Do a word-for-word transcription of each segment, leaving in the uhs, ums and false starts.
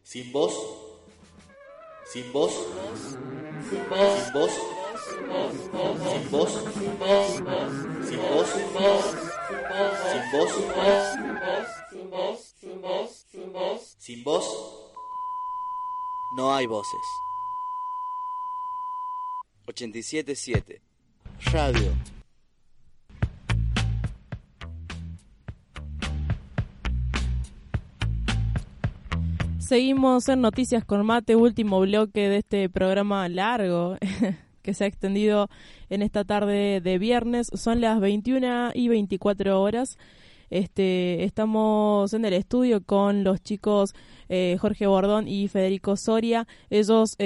Sin voz, sin voz, sin voz, sin voz, sin voz, sin voz, sin voz, sin voz, sin voz, no hay voces. ochenta y siete punto siete Radio. Seguimos en Noticias con Mate, último bloque de este programa largo que se ha extendido en esta tarde de viernes. Son las veintiuna y veinticuatro horas. Este, estamos en el estudio con los chicos eh, Jorge Bordón y Federico Soria. Ellos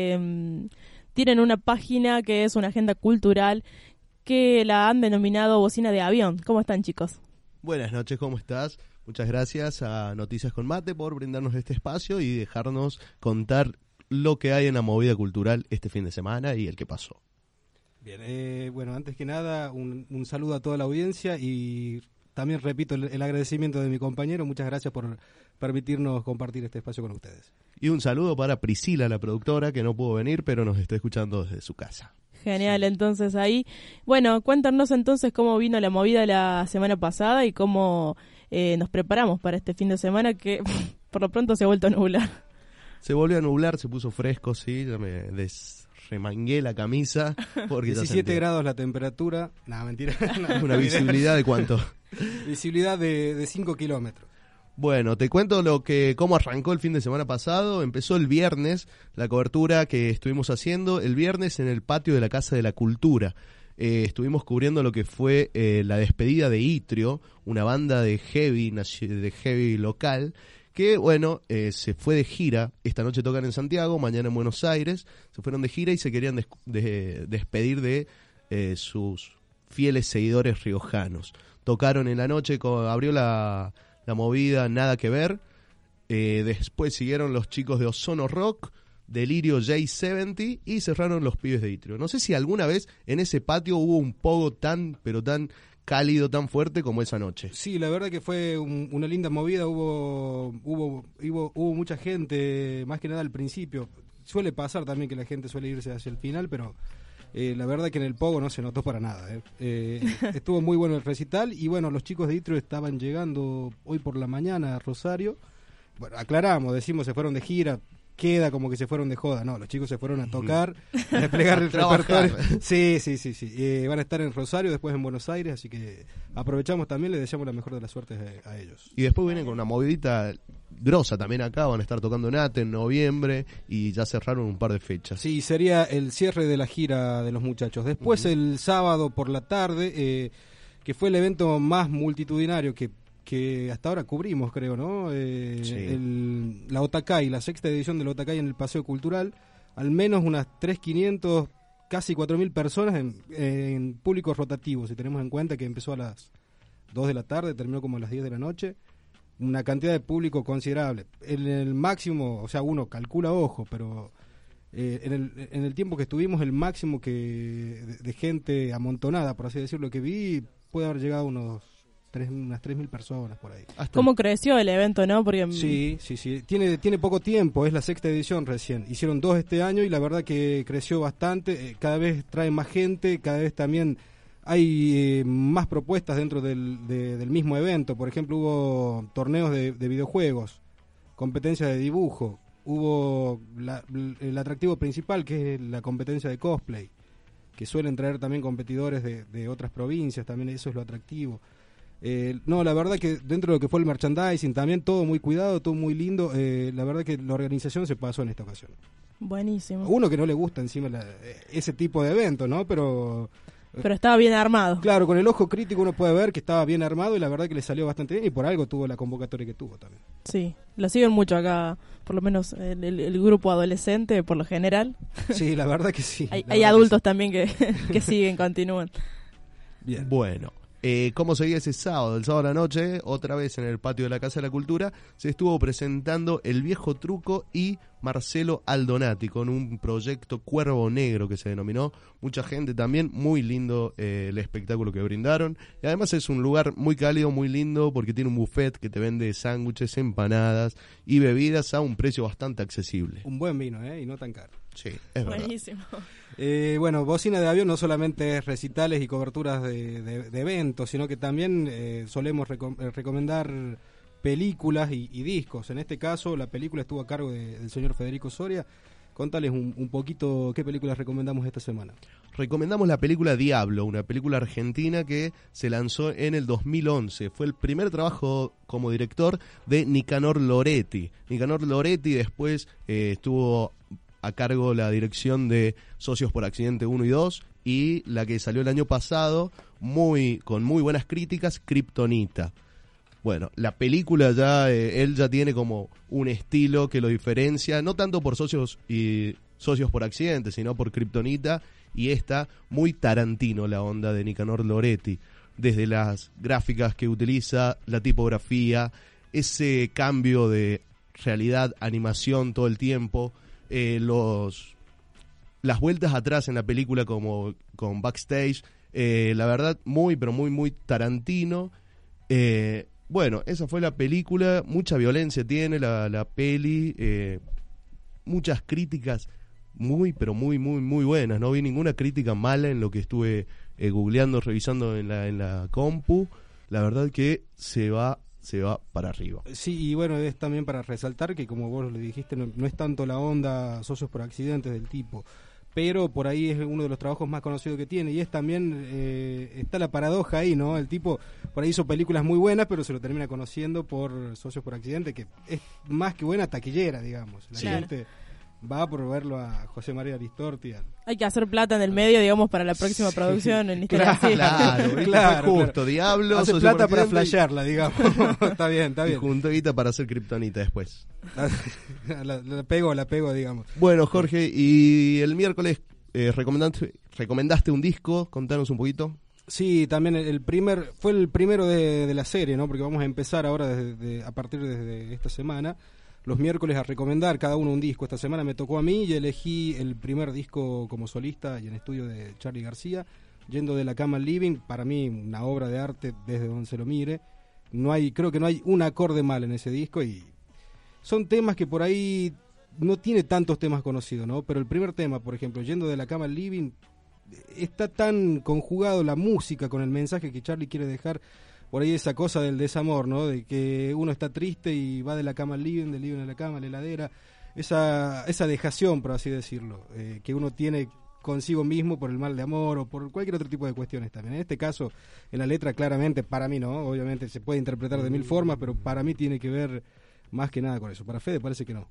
eh, tienen una página que es una agenda cultural que la han denominado Bocina de Avión. ¿Cómo están, chicos? Buenas noches, ¿cómo estás? Muchas gracias a Noticias con Mate por brindarnos este espacio y dejarnos contar lo que hay en la movida cultural este fin de semana y el que pasó. Bien, eh, bueno, antes que nada, un, un saludo a toda la audiencia y también repito el, el agradecimiento de mi compañero. Muchas gracias por permitirnos compartir este espacio con ustedes. Y un saludo para Priscila, la productora, que no pudo venir, pero nos está escuchando desde su casa. Genial, sí. Entonces ahí, bueno, cuéntanos entonces cómo vino la movida la semana pasada y cómo eh, nos preparamos para este fin de semana que por lo pronto se ha vuelto a nublar. Se volvió a nublar, se puso fresco, sí, ya me desremangué la camisa. Porque diecisiete grados la temperatura, nada, mentira. No, ¿Una visibilidad de cuánto? Visibilidad de, de cinco kilómetros. Bueno, te cuento lo que cómo arrancó el fin de semana pasado. Empezó el viernes la cobertura que estuvimos haciendo el viernes en el patio de la Casa de la Cultura. Eh, estuvimos cubriendo lo que fue eh, la despedida de Itrio, una banda de heavy de heavy local que, bueno, eh, se fue de gira. Esta noche tocan en Santiago, mañana en Buenos Aires. Se fueron de gira y se querían des- de- despedir de eh, sus fieles seguidores riojanos. Tocaron en la noche, con, abrió la... la movida Nada que Ver, eh, después siguieron los chicos de Ozono Rock, Delirio J setenta y cerraron los pibes de Itrio. No sé si alguna vez en ese patio hubo un pogo tan, pero tan cálido, tan fuerte como esa noche. Sí, la verdad que fue un, una linda movida, hubo, hubo, hubo, hubo mucha gente, más que nada al principio. Suele pasar también que la gente suele irse hacia el final, pero... Eh, la verdad que en el pogo no se notó para nada. Eh. Eh, estuvo muy bueno el recital y bueno, los chicos de Itrio estaban llegando hoy por la mañana a Rosario. Bueno, aclaramos, decimos se fueron de gira, queda como que se fueron de joda. No, los chicos se fueron a tocar, a desplegar el repertorio. Sí, sí, sí, sí. Eh, van a estar en Rosario, después en Buenos Aires, así que aprovechamos también, les deseamos la mejor de las suertes a, a ellos. Y después vienen con una movidita grosa también acá, van a estar tocando Nate en noviembre y ya cerraron un par de fechas. Sí, sería el cierre de la gira de los muchachos. Después uh-huh. el sábado por la tarde, eh, que fue el evento más multitudinario que, que hasta ahora cubrimos, creo, ¿no? Eh, sí. el, la Otacay, la sexta edición de la Otacay en el Paseo Cultural, al menos unas tres mil quinientas, casi cuatro mil personas en, en públicos rotativos, si tenemos en cuenta que empezó a las dos de la tarde, terminó como a las diez de la noche. Una cantidad de público considerable. En el máximo, o sea, uno calcula ojo, pero eh, en, el, en el tiempo que estuvimos, el máximo que de, de gente amontonada, por así decirlo, que vi, puede haber llegado a unos tres, unas tres mil personas por ahí. ¿Cómo creció el evento, no? Porque sí, sí, sí. Tiene, tiene poco tiempo, es la sexta edición recién. Hicieron dos este año y la verdad que creció bastante. Eh, cada vez trae más gente, cada vez también... Hay eh, más propuestas dentro del, de, del mismo evento. Por ejemplo, hubo torneos de, de videojuegos, competencias de dibujo, hubo la, el atractivo principal, que es la competencia de cosplay, que suelen traer también competidores de, de otras provincias, también eso es lo atractivo. Eh, no, la verdad que dentro de lo que fue el merchandising, también todo muy cuidado, todo muy lindo. Eh, la verdad que la organización se pasó en esta ocasión. Buenísimo. A uno que no le gusta encima la, ese tipo de evento, ¿no? Pero... Pero estaba bien armado. Claro, con el ojo crítico uno puede ver que estaba bien armado y la verdad que le salió bastante bien y por algo tuvo la convocatoria que tuvo también. Sí, lo siguen mucho acá, por lo menos el, el, el grupo adolescente por lo general. Sí, la verdad que sí. hay hay adultos sí. también que, que siguen, continúan. Bien. Bueno, eh, ¿cómo seguía ese sábado? El sábado a la noche, otra vez en el patio de la Casa de la Cultura, se estuvo presentando El Viejo Truco y Marcelo Aldonati, con un proyecto Cuervo Negro que se denominó. Mucha gente también, muy lindo eh, el espectáculo que brindaron. Y además es un lugar muy cálido, muy lindo, porque tiene un buffet que te vende sándwiches, empanadas y bebidas a un precio bastante accesible. Un buen vino, ¿eh? Y no tan caro. Sí, es verdad. Buenísimo. Eh, bueno, Bocina de Avión no solamente es recitales y coberturas de, de, de eventos, sino que también eh, solemos reco- recomendar películas y, y discos. En este caso, la película estuvo a cargo de, del señor Federico Soria. Contales un, un poquito qué películas recomendamos esta semana. Recomendamos la película Diablo, una película argentina que se lanzó en el dos mil once. Fue el primer trabajo como director de Nicanor Loretti. Nicanor Loretti después eh, estuvo a cargo la dirección de Socios por Accidente uno y dos, y la que salió el año pasado, muy con muy buenas críticas, Kryptonita. Bueno, la película ya, eh, él ya tiene como un estilo que lo diferencia, no tanto por Socios y Socios por Accidente, sino por Kryptonita, y esta muy Tarantino la onda de Nicanor Loretti, desde las gráficas que utiliza, la tipografía, ese cambio de realidad, animación todo el tiempo, eh, los las vueltas atrás en la película como con backstage, eh, la verdad muy pero muy muy Tarantino. eh, Bueno, esa fue la película, mucha violencia tiene la, la peli, eh, muchas críticas muy, pero muy, muy, muy buenas. No vi ninguna crítica mala en lo que estuve eh, googleando, revisando en la, en la compu. La verdad que se va, se va para arriba. Sí, y bueno, es también para resaltar que, como vos le dijiste, no, no es tanto la onda Socios por Accidentes del tipo, pero por ahí es uno de los trabajos más conocidos que tiene, y es también, eh, está la paradoja ahí, ¿no? El tipo por ahí hizo películas muy buenas, pero se lo termina conociendo por Socios por Accidente, que es más que buena taquillera, digamos. La sí. gente va por verlo a José María Aristorti. Al... Hay que hacer plata en el medio, digamos, para la próxima sí. producción en historia. Claro, claro, claro, justo, claro. Diablo. Hace plata para flashearla, digamos. Está bien, está bien. Y juntó guita para hacer Kryptonita después. la, la pego, la pego, digamos. Bueno, Jorge, y el miércoles eh, recomendaste, recomendaste un disco, contanos un poquito. Sí, también el primer, fue el primero de, de la serie, ¿no? Porque vamos a empezar ahora desde, de, a partir de esta semana, los miércoles, a recomendar cada uno un disco. Esta semana me tocó a mí y elegí el primer disco como solista y en estudio de Charly García, Yendo de la Cama al Living. Para mí una obra de arte desde donde se lo mire. No hay, creo que no hay un acorde mal en ese disco, y son temas que por ahí no tiene tantos temas conocidos, ¿no? Pero el primer tema, por ejemplo, Yendo de la Cama al Living, está tan conjugado la música con el mensaje que Charly quiere dejar. Por ahí esa cosa del desamor, ¿no? De que uno está triste y va de la cama al living, del living a la cama, a la heladera. Esa, esa dejación, por así decirlo, eh, que uno tiene consigo mismo por el mal de amor o por cualquier otro tipo de cuestiones también. En este caso, en la letra claramente, para mí no, obviamente se puede interpretar de mil formas, pero para mí tiene que ver más que nada con eso. Para Fede parece que no.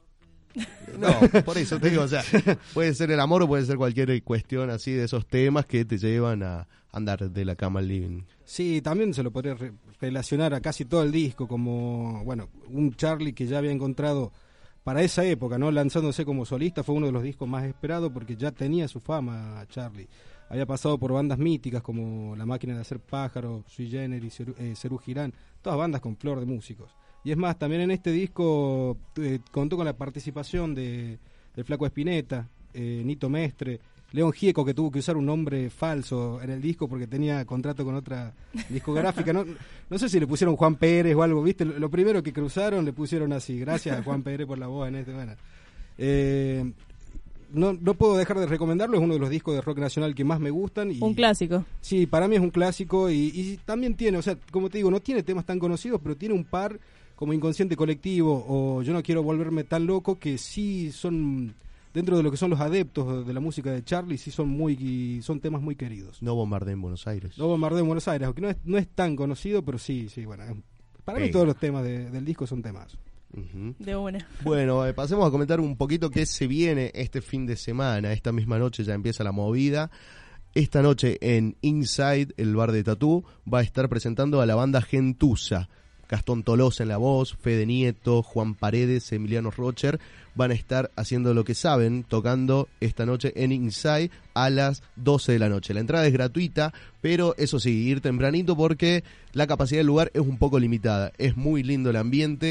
No, por eso te digo, o sea, puede ser el amor o puede ser cualquier cuestión así de esos temas que te llevan a andar de la cama al living. Sí, también se lo podría re- relacionar a casi todo el disco como, bueno, un Charly que ya había encontrado para esa época, ¿no? Lanzándose como solista, fue uno de los discos más esperados porque ya tenía su fama Charly. Había pasado por bandas míticas como La Máquina de Hacer Pájaros, Sui Generis, Cerú, eh, Cerú Girán, todas bandas con flor de músicos. Y es más, también en este disco eh, contó con la participación de del Flaco Spinetta, eh, Nito Mestre, León Gieco, que tuvo que usar un nombre falso en el disco porque tenía contrato con otra discográfica. No, no sé si le pusieron Juan Pérez o algo, ¿viste? Lo, lo primero que cruzaron le pusieron así. Gracias a Juan Pérez por la voz en este. Bueno, eh, no, no puedo dejar de recomendarlo, es uno de los discos de rock nacional que más me gustan. Y, un clásico. Sí, para mí es un clásico y, y también tiene, o sea, como te digo, no tiene temas tan conocidos, pero tiene un par como Inconsciente Colectivo o Yo no quiero volverme tan loco, que sí son, dentro de lo que son los adeptos de la música de Charly, sí son muy son temas muy queridos. No bombardeen en Buenos Aires. No bombardeen en Buenos Aires, aunque no es, no es tan conocido, pero sí, sí, bueno, para Venga. mí todos los temas de, del disco son temas. Uh-huh. De una. Bueno, eh, pasemos a comentar un poquito qué se viene este fin de semana. Esta misma noche ya empieza la movida. Esta noche en Inside, el bar de Tatú, va a estar presentando a la banda Gentuza. Gastón Tolosa en la voz, Fede Nieto, Juan Paredes, Emiliano Rocher van a estar haciendo lo que saben, tocando esta noche en Inside a las doce de la noche. La entrada es gratuita, pero eso sí, ir tempranito porque la capacidad del lugar es un poco limitada. Es muy lindo el ambiente,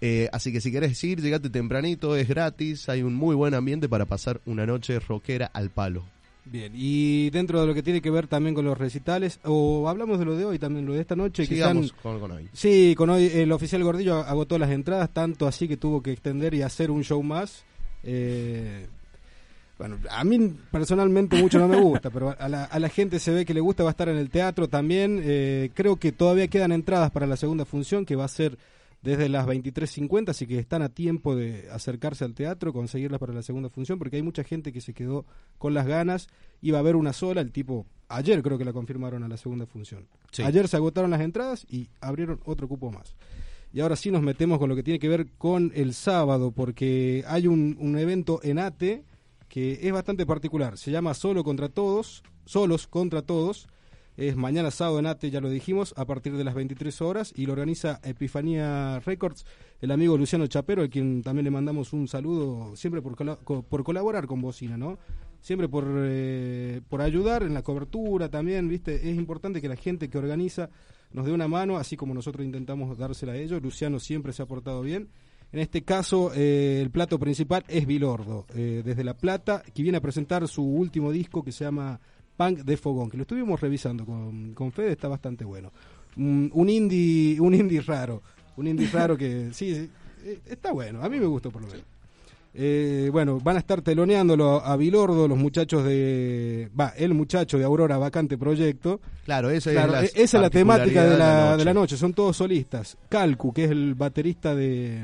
Eh, así que si querés ir, llegate tempranito, es gratis, hay un muy buen ambiente para pasar una noche rockera al palo. Bien, y dentro de lo que tiene que ver también con los recitales, o hablamos de lo de hoy también, lo de esta noche. Sigamos que están, con, con hoy. Sí, con hoy el oficial Gordillo agotó las entradas, tanto así que tuvo que extender y hacer un show más. Eh, bueno, a mí personalmente mucho no me gusta, pero a la, a la gente se ve que le gusta, va a estar en el teatro también. Eh, creo que todavía quedan entradas para la segunda función, que va a ser desde las veintitrés cincuenta, así que están a tiempo de acercarse al teatro, conseguirlas para la segunda función, porque hay mucha gente que se quedó con las ganas. Iba a haber una sola, el tipo, ayer creo que la confirmaron a la segunda función. Sí. Ayer se agotaron las entradas y abrieron otro cupo más. Y ahora sí nos metemos con lo que tiene que ver con el sábado, porque hay un, un evento en ATE que es bastante particular. Se llama Solo contra Todos, Solos contra Todos. Es mañana sábado en ATE, ya lo dijimos, a partir de las veintitrés horas, y lo organiza Epifanía Records, el amigo Luciano Chapero, a quien también le mandamos un saludo, siempre por, col- por colaborar con Bocina, ¿no? Siempre por, eh, por ayudar en la cobertura también, ¿viste? Es importante que la gente que organiza nos dé una mano, así como nosotros intentamos dársela a ellos. Luciano siempre se ha portado bien. En este caso, eh, el plato principal es Vilordo, eh, desde La Plata, que viene a presentar su último disco que se llama Punk de Fogón, que lo estuvimos revisando con, con Fede, está bastante bueno. Un, un indie un indie raro, un indie raro que sí, sí, está bueno, a mí me gustó por lo menos. Eh, bueno, van a estar teloneándolo a Vilordo los muchachos de... Va, el muchacho de Aurora Vacante Proyecto. Claro, esa claro, es la, esa es la temática de la, de, la de la noche, son todos solistas. Calcu, que es el baterista de...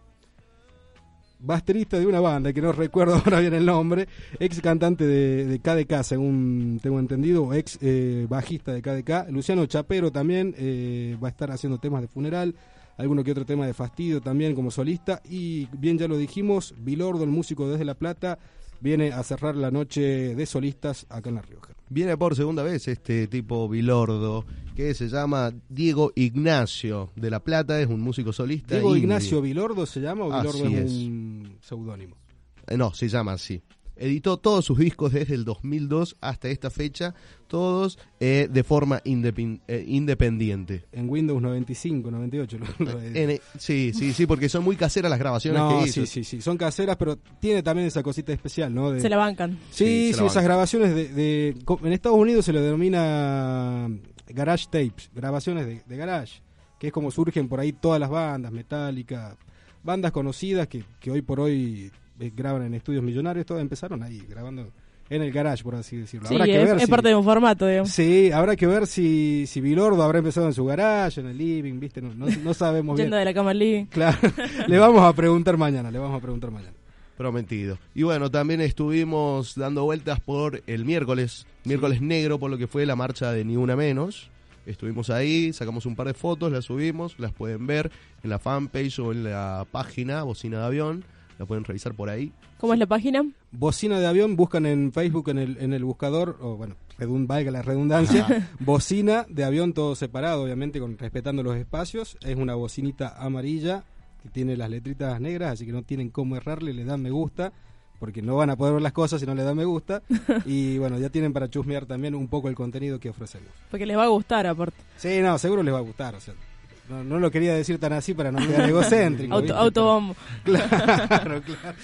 baterista de una banda, que no recuerdo ahora bien el nombre, ex cantante de, de K D K, según tengo entendido, ex eh, bajista de K D K. Luciano Chapero también eh, va a estar haciendo temas de funeral, alguno que otro tema de fastidio también como solista, y bien ya lo dijimos, Vilordo, el músico desde La Plata, viene a cerrar la noche de solistas acá en La Rioja. Viene por segunda vez este tipo Vilordo, que se llama Diego Ignacio de La Plata, es un músico solista. ¿Diego indie. Ignacio Vilordo se llama o Vilordo Así es, es un seudónimo? Eh, no, se llama así. Editó todos sus discos desde el dos mil dos hasta esta fecha, todos eh, de forma independ- eh, independiente. En Windows noventa y cinco, noventa y ocho. Lo, lo En, sí, sí, sí, porque son muy caseras las grabaciones no, que hizo. sí, sí, sí, son caseras, pero tiene también esa cosita especial, ¿no? De, Se la bancan. Sí, Sí, sí, se la esas bancan. grabaciones de, de... En Estados Unidos se lo denomina garage tapes, grabaciones de, de garage, que es como surgen por ahí todas las bandas, Metallica, bandas conocidas que, que hoy por hoy eh, graban en estudios millonarios, todas empezaron ahí, grabando en el garage, por así decirlo. Sí, Habrá que es, ver es si- parte de un formato, digamos. Sí, habrá que ver si, si Vilordo habrá empezado en su garage, en el living, ¿viste? No, no, no sabemos bien. Yendo de la cama al living. Claro, le vamos a preguntar mañana, le vamos a preguntar mañana. Prometido. Y bueno, también estuvimos dando vueltas por el miércoles, miércoles negro, por lo que fue la marcha de Ni Una Menos. Estuvimos ahí, sacamos un par de fotos, las subimos, las pueden ver en la fanpage o en la página Bocina de Avión, la pueden revisar por ahí. ¿Cómo es la página? Bocina de Avión, buscan en Facebook en el, en el buscador, o bueno, redund, valga la redundancia, Ajá. Bocina de Avión, todo separado, obviamente, con respetando los espacios. Es una bocinita amarilla que tiene las letritas negras, así que no tienen cómo errarle, le dan me gusta, porque no van a poder ver las cosas si no le dan me gusta. Y bueno, ya tienen para chusmear también un poco el contenido que ofrecemos. Porque les va a gustar, aparte. Sí, no, seguro les va a gustar, o sea, no, no lo quería decir tan así para no quedar egocéntrico. Auto, ¿viste? autobombo. Claro, claro.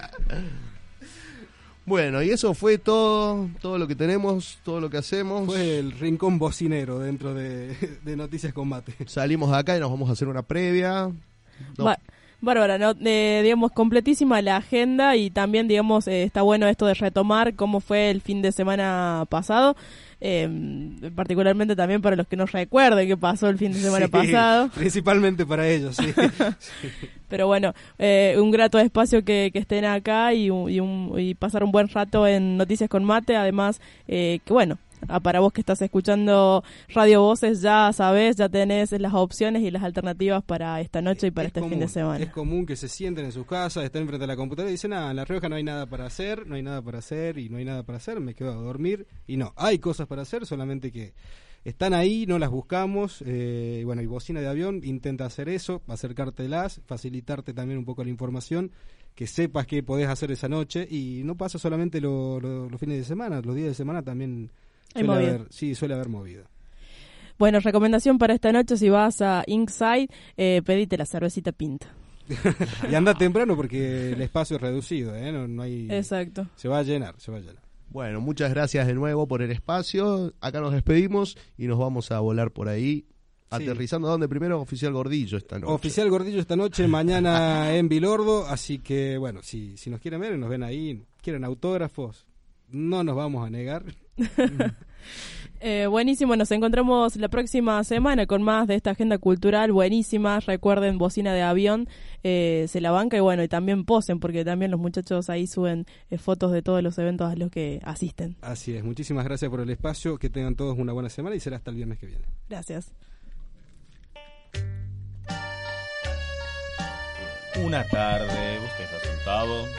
Bueno, y eso fue todo, todo lo que tenemos, todo lo que hacemos. Fue el rincón bocinero dentro de, de Noticias Combate. Salimos de acá y nos vamos a hacer una previa. No, Ba- Bárbara, ¿no? Eh, digamos, completísima la agenda y también, digamos, eh, está bueno esto de retomar cómo fue el fin de semana pasado, eh, particularmente también para los que no recuerden qué pasó el fin de semana Sí, pasado. Principalmente para ellos, sí. Pero bueno, eh, un grato espacio que, que estén acá y, un- y, un- y pasar un buen rato en Noticias con Mate, además, eh, que bueno, ah, para vos que estás escuchando Radio Voces ya sabés, ya tenés las opciones y las alternativas para esta noche y para Es este común, fin de semana. Es común que se sienten en sus casas, estén frente a la computadora y dicen, ah, en La Rioja no hay nada para hacer, no hay nada para hacer y no hay nada para hacer, me quedo a dormir. Y no, hay cosas para hacer, solamente que están ahí, no las buscamos. Eh, bueno, y Bocina de Avión intenta hacer eso, acercártelas, facilitarte también un poco la información, que sepas qué podés hacer esa noche. Y no pasa solamente lo- lo- los fines de semana, los días de semana también Hay suele movida. haber, sí, suele haber movida. Bueno, recomendación para esta noche, si vas a Inkside, eh, pedite la cervecita pinta. Y anda temprano porque el espacio es reducido, ¿eh? No, no hay... Exacto. Se va a llenar, se va a llenar. Bueno, muchas gracias de nuevo por el espacio. Acá nos despedimos y nos vamos a volar por ahí. Sí. Aterrizando, ¿a dónde primero? Oficial Gordillo esta noche. Oficial Gordillo esta noche, mañana en Vilordo. Así que, bueno, si, si nos quieren ver, nos ven ahí, quieren autógrafos, no nos vamos a negar. Eh, buenísimo, nos encontramos la próxima semana con más de esta agenda cultural buenísima. Recuerden, bocina de avión, eh, se la banca y bueno, y también posen, porque también los muchachos ahí suben eh, fotos de todos los eventos a los que asisten. Así es, muchísimas gracias por el espacio, que tengan todos una buena semana y será hasta el viernes que viene. Gracias. Una tarde, usted está sentado